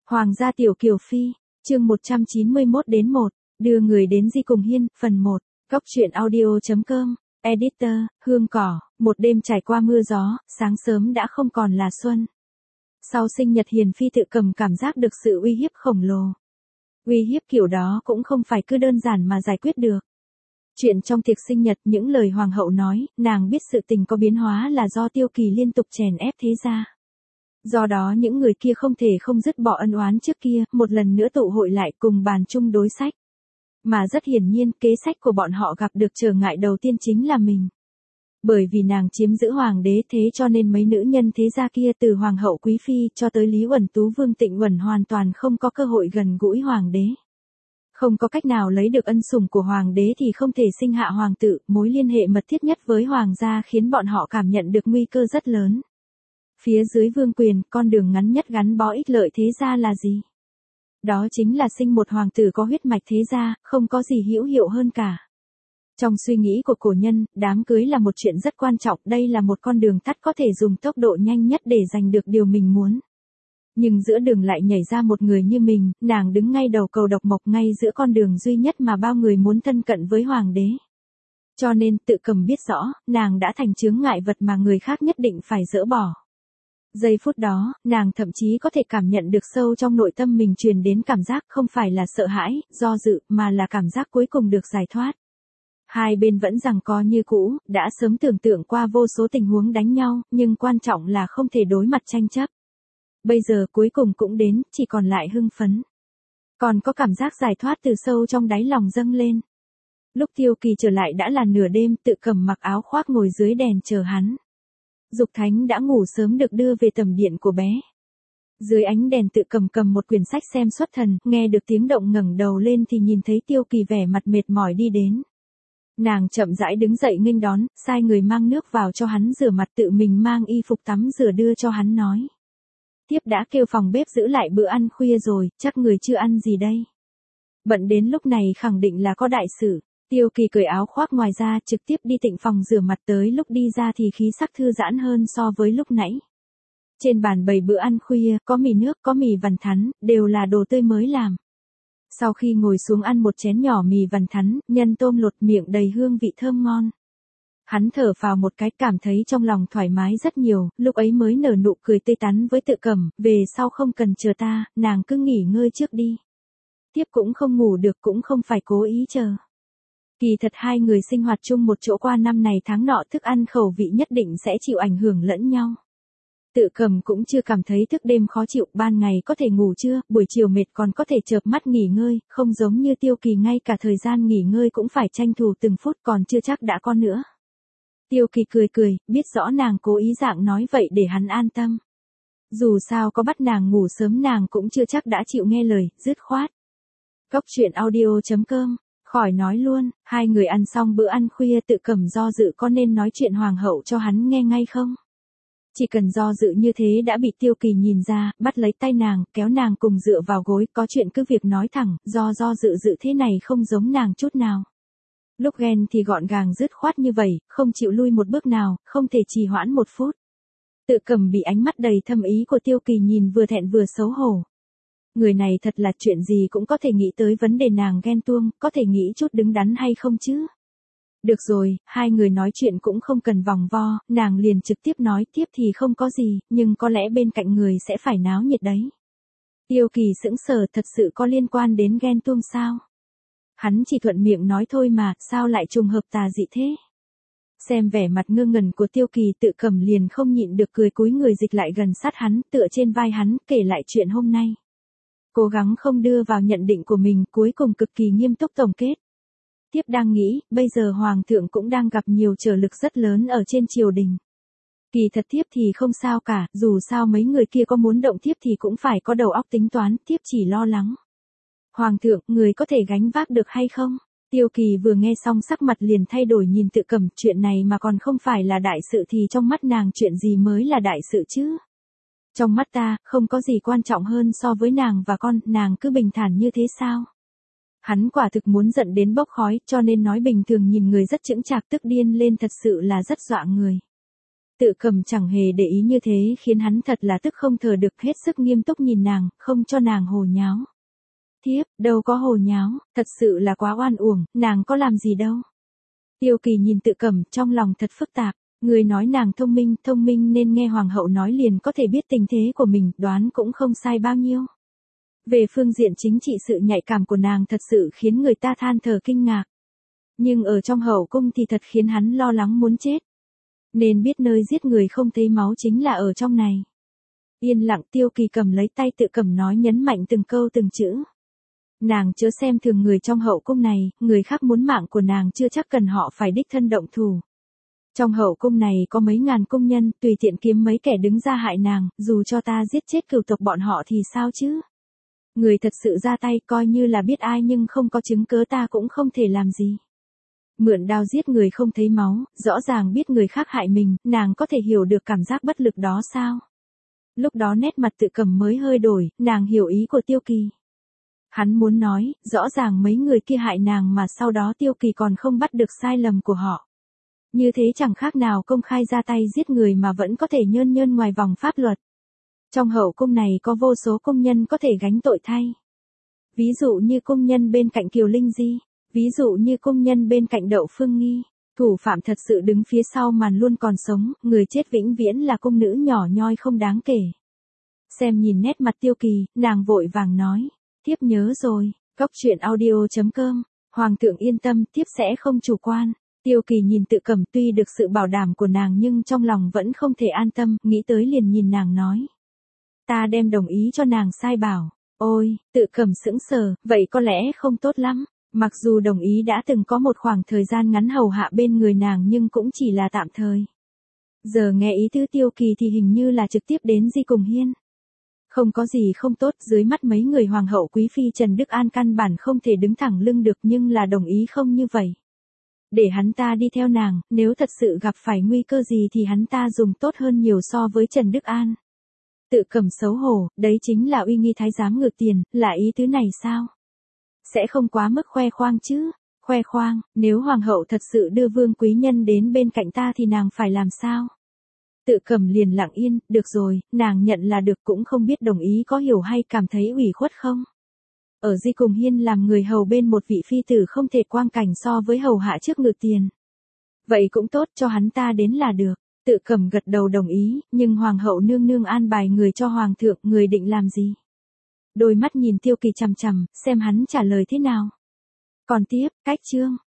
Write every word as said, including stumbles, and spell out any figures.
Hoàng gia tiểu kiều phi, chương một trăm chín mươi mốt đến một, đưa người đến Di Cùng Hiên, phần một, góc truyện audio.com, editor, hương cỏ, một đêm trải qua mưa gió, sáng sớm đã không còn là xuân. Sau sinh nhật Hiền phi tự cầm cảm giác được sự uy hiếp khổng lồ. Uy hiếp kiểu đó cũng không phải cứ đơn giản mà giải quyết được. Chuyện trong tiệc sinh nhật, những lời hoàng hậu nói, nàng biết sự tình có biến hóa là do Tiêu Kỳ liên tục chèn ép thế gia. Do đó những người kia không thể không dứt bỏ ân oán trước kia, một lần nữa tụ hội lại cùng bàn chung đối sách. Mà rất hiển nhiên, kế sách của bọn họ gặp được trở ngại đầu tiên chính là mình. Bởi vì nàng chiếm giữ hoàng đế, thế cho nên mấy nữ nhân thế gia kia từ hoàng hậu quý phi cho tới Lý Uẩn Tú Vương Tịnh Uẩn hoàn toàn không có cơ hội gần gũi hoàng đế. Không có cách nào lấy được ân sủng của hoàng đế thì không thể sinh hạ hoàng tử, mối liên hệ mật thiết nhất với hoàng gia khiến bọn họ cảm nhận được nguy cơ rất lớn. Phía dưới vương quyền, con đường ngắn nhất gắn bó ích lợi thế gia là gì? Đó chính là sinh một hoàng tử có huyết mạch thế gia, không có gì hữu hiệu hơn cả. Trong suy nghĩ của cổ nhân, đám cưới là một chuyện rất quan trọng, đây là một con đường tắt có thể dùng tốc độ nhanh nhất để giành được điều mình muốn. Nhưng giữa đường lại nhảy ra một người như mình, nàng đứng ngay đầu cầu độc mộc ngay giữa con đường duy nhất mà bao người muốn thân cận với hoàng đế. Cho nên tự cầm biết rõ, nàng đã thành chướng ngại vật mà người khác nhất định phải dỡ bỏ. Giây phút đó, nàng thậm chí có thể cảm nhận được sâu trong nội tâm mình truyền đến cảm giác không phải là sợ hãi, do dự, mà là cảm giác cuối cùng được giải thoát. Hai bên vẫn giằng co như cũ, đã sớm tưởng tượng qua vô số tình huống đánh nhau, nhưng quan trọng là không thể đối mặt tranh chấp. Bây giờ cuối cùng cũng đến, chỉ còn lại hưng phấn. Còn có cảm giác giải thoát từ sâu trong đáy lòng dâng lên. Lúc Tiêu Kỳ trở lại đã là nửa đêm, tự cầm mặc áo khoác ngồi dưới đèn chờ hắn. Dục Thánh đã ngủ sớm được đưa về tầm điện của bé. Dưới ánh đèn tự cầm cầm một quyển sách xem xuất thần, nghe được tiếng động ngẩng đầu lên thì nhìn thấy Tiêu Kỳ vẻ mặt mệt mỏi đi đến. Nàng chậm rãi đứng dậy nghênh đón, sai người mang nước vào cho hắn rửa mặt, tự mình mang y phục tắm rửa đưa cho hắn nói. Tiếp đã kêu phòng bếp giữ lại bữa ăn khuya rồi, chắc người chưa ăn gì đây. Bận đến lúc này khẳng định là có đại sự. Tiêu Kỳ cởi áo khoác ngoài ra trực tiếp đi tịnh phòng rửa mặt, tới lúc đi ra thì khí sắc thư giãn hơn so với lúc nãy. Trên bàn bày bữa ăn khuya, có mì nước, có mì vằn thắn, đều là đồ tươi mới làm. Sau khi ngồi xuống ăn một chén nhỏ mì vằn thắn, nhân tôm lột, miệng đầy hương vị thơm ngon. Hắn thở phào một cái, cảm thấy trong lòng thoải mái rất nhiều, lúc ấy mới nở nụ cười tươi tắn với tự cầm, về sau không cần chờ ta, nàng cứ nghỉ ngơi trước đi. Tiếp cũng không ngủ được, cũng không phải cố ý chờ. Kỳ thật hai người sinh hoạt chung một chỗ qua năm này tháng nọ, thức ăn khẩu vị nhất định sẽ chịu ảnh hưởng lẫn nhau. Tự cầm cũng chưa cảm thấy thức đêm khó chịu, ban ngày có thể ngủ trưa, buổi chiều mệt còn có thể chợp mắt nghỉ ngơi, không giống như Tiêu Kỳ ngay cả thời gian nghỉ ngơi cũng phải tranh thủ từng phút, còn chưa chắc đã có nữa. Tiêu Kỳ cười cười, biết rõ nàng cố ý dạng nói vậy để hắn an tâm. Dù sao có bắt nàng ngủ sớm nàng cũng chưa chắc đã chịu nghe lời, dứt khoát. Góc truyện audio.com, khỏi nói luôn, hai người ăn xong bữa ăn khuya tự cầm do dự có nên nói chuyện hoàng hậu cho hắn nghe ngay không? Chỉ cần do dự như thế đã bị Tiêu Kỳ nhìn ra, bắt lấy tay nàng, kéo nàng cùng dựa vào gối, có chuyện cứ việc nói thẳng, do do dự dự thế này không giống nàng chút nào. Lúc ghen thì gọn gàng dứt khoát như vậy, không chịu lui một bước nào, không thể trì hoãn một phút. Tự cầm bị ánh mắt đầy thâm ý của Tiêu Kỳ nhìn vừa thẹn vừa xấu hổ. Người này thật là chuyện gì cũng có thể nghĩ tới vấn đề nàng ghen tuông, có thể nghĩ chút đứng đắn hay không chứ? Được rồi, hai người nói chuyện cũng không cần vòng vo, nàng liền trực tiếp nói, tiếp thì không có gì, nhưng có lẽ bên cạnh người sẽ phải náo nhiệt đấy. Tiêu Kỳ sững sờ, thật sự có liên quan đến ghen tuông sao? Hắn chỉ thuận miệng nói thôi mà, sao lại trùng hợp tà dị thế? Xem vẻ mặt ngơ ngẩn của Tiêu Kỳ, tự cầm liền không nhịn được cười, cúi người dịch lại gần sát hắn, tựa trên vai hắn, kể lại chuyện hôm nay. Cố gắng không đưa vào nhận định của mình, cuối cùng cực kỳ nghiêm túc tổng kết. Tiếp đang nghĩ, bây giờ hoàng thượng cũng đang gặp nhiều trở lực rất lớn ở trên triều đình. Kỳ thật tiếp thì không sao cả, dù sao mấy người kia có muốn động tiếp thì cũng phải có đầu óc tính toán, tiếp chỉ lo lắng. Hoàng thượng, người có thể gánh vác được hay không? Tiêu Kỳ vừa nghe xong sắc mặt liền thay đổi, nhìn tự cầm, chuyện này mà còn không phải là đại sự thì trong mắt nàng chuyện gì mới là đại sự chứ? Trong mắt ta, không có gì quan trọng hơn so với nàng và con, nàng cứ bình thản như thế sao? Hắn quả thực muốn giận đến bốc khói, cho nên nói bình thường nhìn người rất chững chạc tức điên lên thật sự là rất dọa người. Tự Cầm chẳng hề để ý như thế khiến hắn thật là tức không thở được, hết sức nghiêm túc nhìn nàng, không cho nàng hồ nháo. Thiếp, đâu có hồ nháo, thật sự là quá oan uổng, nàng có làm gì đâu. Tiêu Kỳ nhìn Tự Cầm, trong lòng thật phức tạp, người nói nàng thông minh, thông minh nên nghe hoàng hậu nói liền có thể biết tình thế của mình, đoán cũng không sai bao nhiêu. Về phương diện chính trị sự nhạy cảm của nàng thật sự khiến người ta than thở kinh ngạc. Nhưng ở trong hậu cung thì thật khiến hắn lo lắng muốn chết. Nên biết nơi giết người không thấy máu chính là ở trong này. Yên lặng, Tiêu Kỳ cầm lấy tay Tự Cầm nói nhấn mạnh từng câu từng chữ. Nàng chớ xem thường người trong hậu cung này, người khác muốn mạng của nàng chưa chắc cần họ phải đích thân động thủ. Trong hậu cung này có mấy ngàn cung nhân, tùy tiện kiếm mấy kẻ đứng ra hại nàng, dù cho ta giết chết cửu tộc bọn họ thì sao chứ? Người thật sự ra tay coi như là biết ai nhưng không có chứng cớ ta cũng không thể làm gì. Mượn đao giết người không thấy máu, rõ ràng biết người khác hại mình, nàng có thể hiểu được cảm giác bất lực đó sao? Lúc đó nét mặt Tự Cầm mới hơi đổi, nàng hiểu ý của Tiêu Kỳ. Hắn muốn nói, rõ ràng mấy người kia hại nàng mà sau đó Tiêu Kỳ còn không bắt được sai lầm của họ. Như thế chẳng khác nào công khai ra tay giết người mà vẫn có thể nhơn nhơn ngoài vòng pháp luật. Trong hậu cung này có vô số công nhân có thể gánh tội thay. Ví dụ như công nhân bên cạnh Kiều Linh Di, ví dụ như công nhân bên cạnh Đậu Phương Nghi. Thủ phạm thật sự đứng phía sau màn luôn còn sống, người chết vĩnh viễn là cung nữ nhỏ nhoi không đáng kể. Xem nhìn nét mặt Tiêu Kỳ, nàng vội vàng nói, thiếp nhớ rồi, góc truyện audio chấm com, hoàng thượng yên tâm, thiếp sẽ không chủ quan. Tiêu Kỳ nhìn Tự Cầm tuy được sự bảo đảm của nàng nhưng trong lòng vẫn không thể an tâm, nghĩ tới liền nhìn nàng nói. Ta đem đồng ý cho nàng sai bảo. Ôi, Tự Cầm sững sờ, vậy có lẽ không tốt lắm. Mặc dù đồng ý đã từng có một khoảng thời gian ngắn hầu hạ bên người nàng nhưng cũng chỉ là tạm thời. Giờ nghe ý tứ Tiêu Kỳ thì hình như là trực tiếp đến Di Cùng Hiên. Không có gì không tốt, dưới mắt mấy người hoàng hậu quý phi Trần Đức An căn bản không thể đứng thẳng lưng được nhưng là đồng ý không như vậy. Để hắn ta đi theo nàng, nếu thật sự gặp phải nguy cơ gì thì hắn ta dùng tốt hơn nhiều so với Trần Đức An. Tự Cầm xấu hổ, đấy chính là uy nghi thái giám ngược tiền, là ý tứ này sao? Sẽ không quá mức khoe khoang chứ? Khoe khoang, nếu hoàng hậu thật sự đưa vương quý nhân đến bên cạnh ta thì nàng phải làm sao? Tự Cầm liền lặng yên, được rồi, nàng nhận là được, cũng không biết đồng ý có hiểu hay cảm thấy ủy khuất không? Ở Di Cùng Hiên làm người hầu bên một vị phi tử không thể quang cảnh so với hầu hạ trước ngự tiền. Vậy cũng tốt, cho hắn ta đến là được. Tự Cầm gật đầu đồng ý, nhưng hoàng hậu nương nương an bài người cho hoàng thượng, người định làm gì? Đôi mắt nhìn Tiêu Kỳ chằm chằm, xem hắn trả lời thế nào. Còn tiếp, cách chương.